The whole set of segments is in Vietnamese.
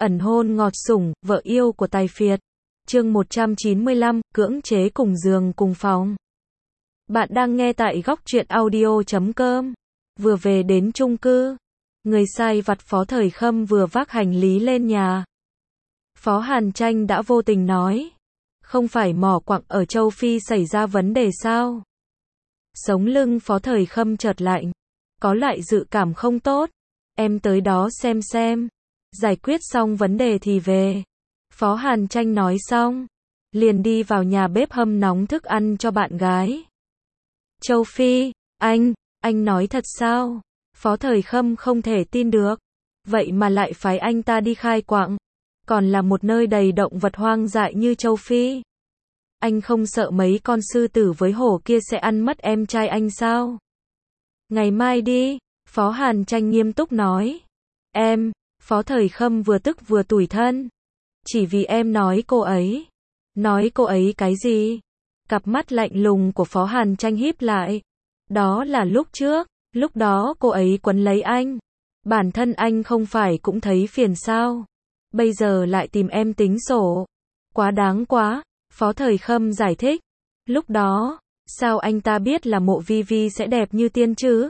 Ẩn hôn ngọt sủng, vợ yêu của tài phiệt. Chương 195, cưỡng chế cùng giường cùng phòng. Bạn đang nghe tại góc truyện audio.com. Vừa về đến chung cư, người sai vặt Phó Thời Khâm vừa vác hành lý lên nhà. Phó Hàn Tranh đã vô tình nói, không phải mỏ quặng ở châu Phi xảy ra vấn đề sao? Sống lưng Phó Thời Khâm chợt lạnh, có loại dự cảm không tốt. Em tới đó xem, giải quyết xong vấn đề thì về. Phó Hàn Tranh nói xong, liền đi vào nhà bếp hâm nóng thức ăn cho bạn gái. Châu Phi, anh nói thật sao? Phó Thời Khâm không thể tin được, vậy mà lại phái anh ta đi khai quặng, còn là một nơi đầy động vật hoang dại như châu Phi. Anh không sợ mấy con sư tử với hổ kia sẽ ăn mất em trai anh sao? Ngày mai đi, Phó Hàn Tranh nghiêm túc nói. Em, Phó Thời Khâm vừa tức vừa tủi thân. Chỉ vì em nói cô ấy. Nói cô ấy cái gì? Cặp mắt lạnh lùng của Phó Hàn Tranh híp lại. Đó là lúc trước, lúc đó cô ấy quấn lấy anh. Bản thân anh không phải cũng thấy phiền sao? Bây giờ lại tìm em tính sổ. Quá đáng quá, Phó Thời Khâm giải thích. Lúc đó, sao anh ta biết là Mộ Vi Vi sẽ đẹp như tiên chứ?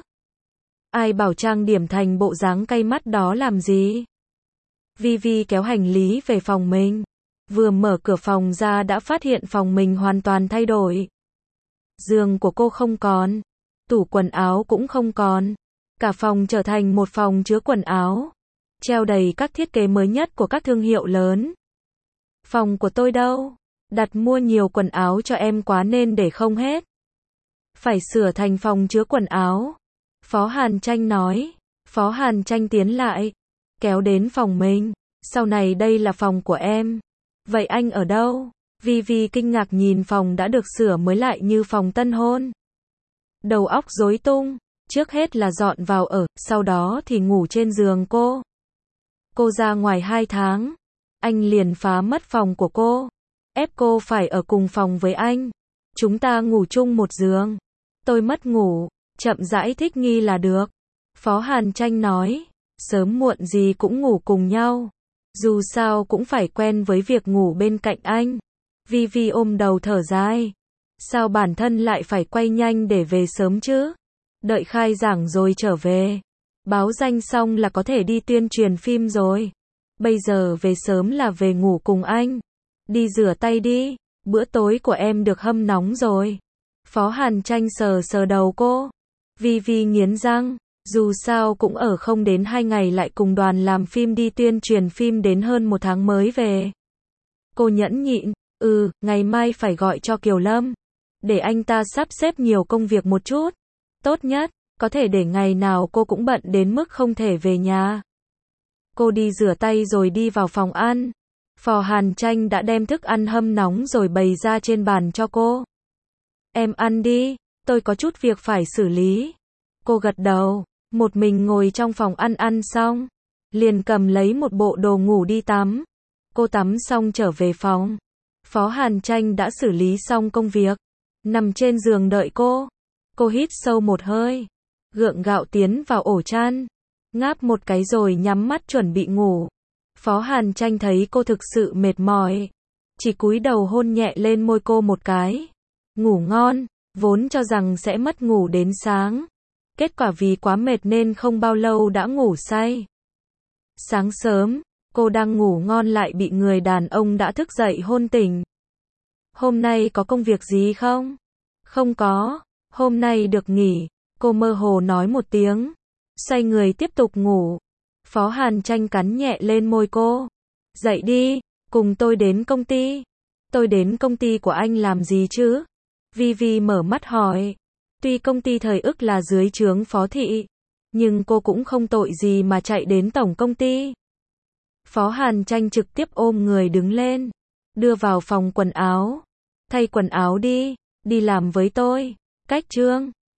Ai bảo trang điểm thành bộ dáng cay mắt đó làm gì? Vi Vi kéo hành lý về phòng mình. Vừa mở cửa phòng ra đã phát hiện phòng mình hoàn toàn thay đổi. Giường của cô không còn. Tủ quần áo cũng không còn. Cả phòng trở thành một phòng chứa quần áo. Treo đầy các thiết kế mới nhất của các thương hiệu lớn. Phòng của tôi đâu? Đặt mua nhiều quần áo cho em quá nên để không hết. Phải sửa thành phòng chứa quần áo. Phó Hàn Tranh nói. Phó Hàn Tranh tiến lại, kéo đến phòng mình. Sau này đây là phòng của em. Vậy anh ở đâu? Vi Vi kinh ngạc nhìn phòng đã được sửa mới lại như phòng tân hôn. Đầu óc rối tung. Trước hết là dọn vào ở, sau đó thì ngủ trên giường cô. Cô ra ngoài 2 tháng. Anh liền phá mất phòng của cô. Ép cô phải ở cùng phòng với anh. Chúng ta ngủ chung một giường. Tôi mất ngủ. Chậm rãi thích nghi là được. Phó Hàn Tranh nói. Sớm muộn gì cũng ngủ cùng nhau. Dù sao cũng phải quen với việc ngủ bên cạnh anh. Vi Vi ôm đầu thở dài. Sao bản thân lại phải quay nhanh để về sớm chứ? Đợi khai giảng rồi trở về. Báo danh xong là có thể đi tuyên truyền phim rồi. Bây giờ về sớm là về ngủ cùng anh. Đi rửa tay đi. Bữa tối của em được hâm nóng rồi. Phó Hàn Tranh sờ đầu cô. Vi Vi nghiến răng. Dù sao cũng ở không đến 2 ngày lại cùng đoàn làm phim đi tuyên truyền phim đến hơn 1 tháng mới về. Cô nhẫn nhịn. Ngày mai phải gọi cho Kiều Lâm. Để anh ta sắp xếp nhiều công việc một chút. Tốt nhất, có thể để ngày nào cô cũng bận đến mức không thể về nhà. Cô đi rửa tay rồi đi vào phòng ăn. Phó Hàn Tranh đã đem thức ăn hâm nóng rồi bày ra trên bàn cho cô. Em ăn đi, tôi có chút việc phải xử lý. Cô gật đầu, một mình ngồi trong phòng ăn xong. Liền cầm lấy một bộ đồ ngủ đi tắm. Cô tắm xong trở về phòng. Phó Hàn Tranh đã xử lý xong công việc. Nằm trên giường đợi cô. Cô hít sâu một hơi. Gượng gạo tiến vào ổ chăn. Ngáp một cái rồi nhắm mắt chuẩn bị ngủ. Phó Hàn Tranh thấy cô thực sự mệt mỏi. Chỉ cúi đầu hôn nhẹ lên môi cô một cái. Ngủ ngon, vốn cho rằng sẽ mất ngủ đến sáng. Kết quả vì quá mệt nên không bao lâu đã ngủ say. Sáng sớm, cô đang ngủ ngon lại bị người đàn ông đã thức dậy hôn tỉnh. Hôm nay có công việc gì không? Không có, hôm nay được nghỉ. Cô mơ hồ nói một tiếng. Xoay người tiếp tục ngủ. Phó Hàn Tranh cắn nhẹ lên môi cô. Dậy đi, cùng tôi đến công ty. Tôi đến công ty của anh làm gì chứ? Vi Vi mở mắt hỏi. Tuy công ty thời ức là dưới trướng Phó thị, nhưng cô cũng không tội gì mà chạy đến tổng công ty. Phó Hàn Tranh trực tiếp ôm người đứng lên, đưa vào phòng quần áo. Thay quần áo đi, đi làm với tôi. Cách Trương.